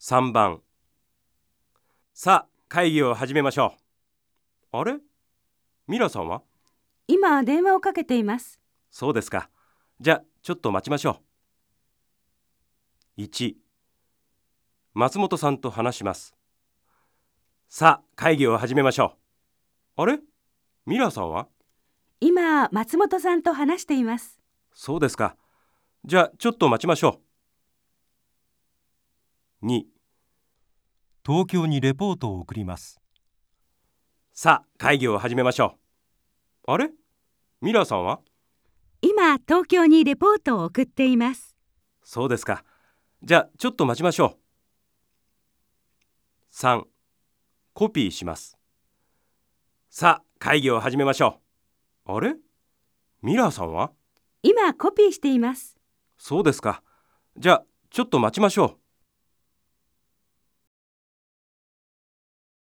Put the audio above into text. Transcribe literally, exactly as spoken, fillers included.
さんばん、さあ会議を始めましょう。あれ、ミラさんは？ 今電話をかけています。 そうですか。じゃあちょっと待ちましょう。いち、松本さんと話します。さあ会議を始めましょう。あれ、ミラさんは？ 今松本さんと話しています。 そうですか。じゃあちょっと待ちましょう。に、東京にレポートを送ります。さあ会議を始めましょう。あれ、ミラさんは？ 今東京にレポートを送っています。 そうですか。じゃあちょっと待ちましょう。さん、コピーします。さあ会議を始めましょう。あれ、ミラさんは？ 今コピーしています。 そうですか。じゃあちょっと待ちましょう。